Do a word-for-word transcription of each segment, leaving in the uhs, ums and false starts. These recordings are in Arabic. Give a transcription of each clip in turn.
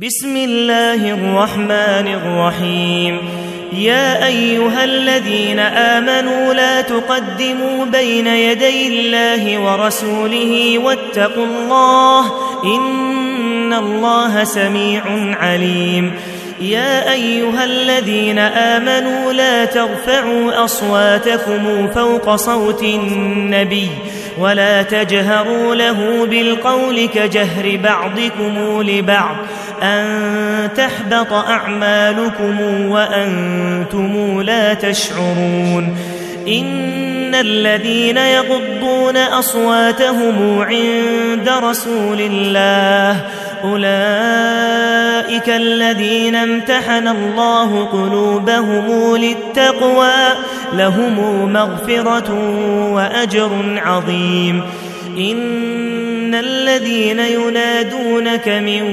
بسم الله الرحمن الرحيم. يا أيها الذين آمنوا لا تقدموا بين يدي الله ورسوله واتقوا الله إن الله سميع عليم. يا أيها الذين آمنوا لا ترفعوا أصواتكم فوق صوت النبي ولا تجهروا له بالقول كجهر بعضكم لبعض أن تحبط أعمالكم وأنتم لا تشعرون. إن الذين يغضون أصواتهم عند رسول الله أولئك الذين امتحن الله قلوبهم للتقوى لهم مغفرة وأجر عظيم. إن الذين ينادونك من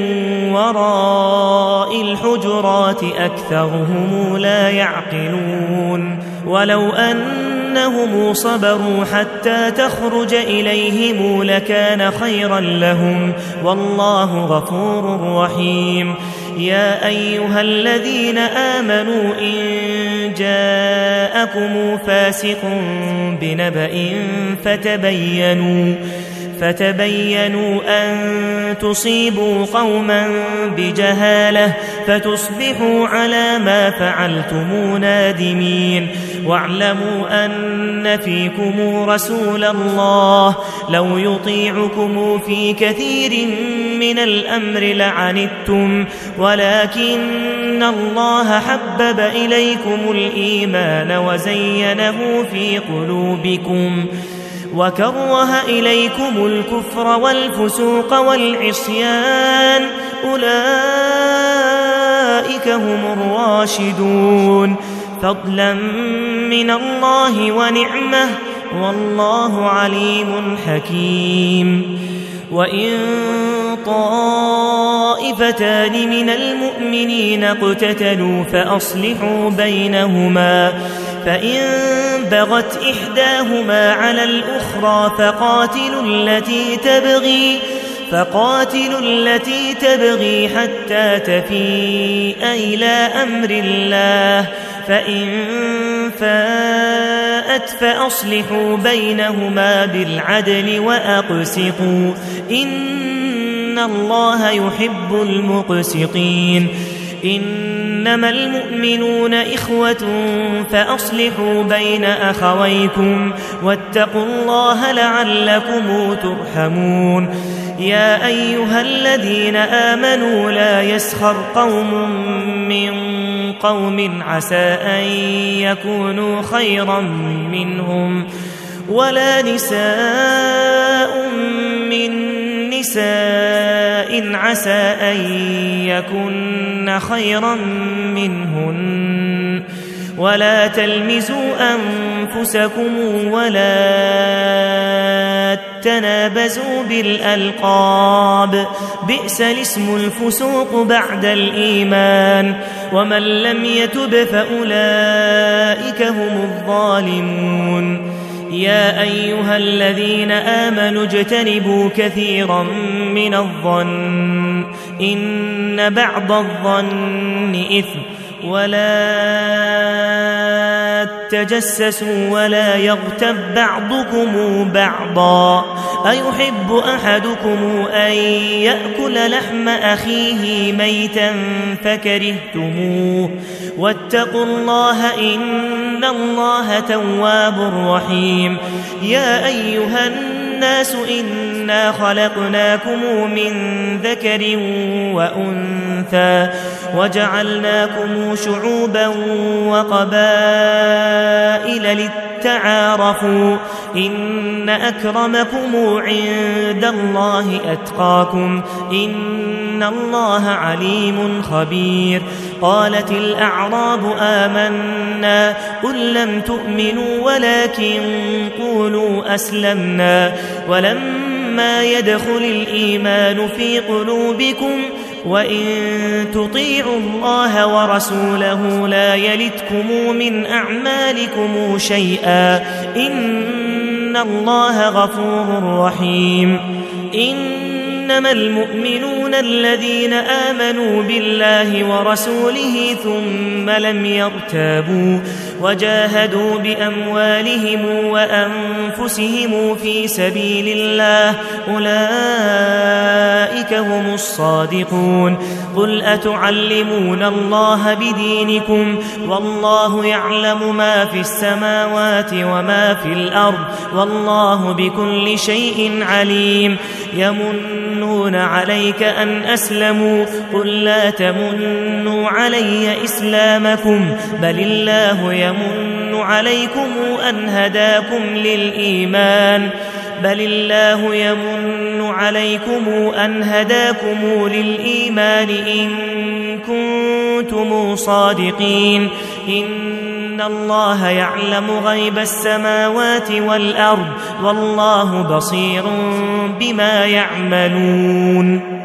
وراء الحجرات أكثرهم لا يعقلون. ولو أنهم صبروا حتى تخرج إليهم لكان خيرا لهم والله غفور رحيم. يا أيها الذين آمنوا إن جاءكم فاسق بنبأ فتبينوا فتبينوا أن تصيبوا قوما بجهالة فتصبحوا على ما فعلتم نادمين. واعلموا أن فيكم رسول الله لو يطيعكم في كثير من الأمر لعنتم ولكن الله حبب إليكم الإيمان وزينه في قلوبكم وكره إليكم الكفر والفسوق والعصيان أولئك هم الراشدون فضلا من الله ونعمه والله عليم حكيم. وإن طائفتان من المؤمنين اقتتلوا فأصلحوا بينهما فإن بغت إحداهما على الأخرى فقاتلوا التي تبغي فقاتلوا التي تبغي حتى تفيء إلى أمر الله فإن فاءت فأصلحوا بينهما بالعدل وأقسطوا إن الله يحب المقسطين. إنما المؤمنون إخوة فأصلحوا بين أخويكم واتقوا الله لعلكم ترحمون. يا أيها الذين آمنوا لا يسخر قوم من قوم عسى أن يكونوا خيرا منهم ولا نساء من نساء عسى أن يكن خيرا منهن ولا تلمزوا أنفسكم ولا تنابزوا بالألقاب بئس الاسم الفسوق بعد الإيمان ومن لم يتب فأولئك هم الظالمون. يا أيها الذين آمنوا اجتنبوا كثيرا من الظن إن بعض الظن إثم ولا تجسسوا ولا يغتب بعضكم بعضا أيحب أحدكم أن يأكل لحم أخيه ميتا فكرهتموه واتقوا الله إن الله تواب رحيم. يا أيها الناس إنا خلقناكم من ذكر وأنثى وجعلناكم شعوبا وقبائل لتعارفوا إن أكرمكم عند الله أتقاكم إن الله عليم خبير. قالت الأعراب آمنا قل لم تؤمنوا ولكن قولوا أسلمنا ولما يدخل الإيمان في قلوبكم وإن تطيعوا الله ورسوله لا يلتكم من أعمالكم شيئا إن الله غفور رحيم. إن إنما المؤمنون الذين آمنوا بالله ورسوله ثم لم يرتابوا وجاهدوا بأموالهم وأنفسهم في سبيل الله أولئك هم الصادقون قل أتعلمون الله بدينكم والله يعلم ما في السماوات وما في الأرض والله بكل شيء عليم يمنون عليك أن أسلموا قل لا تمنوا علي إسلامكم بل الله يمن عليكم أن هداكم للإيمان بل الله يمن عليكم أن هداكم للإيمان إن كنتم صادقين إن الله يعلم غيب السماوات والأرض والله بصير بما يعملون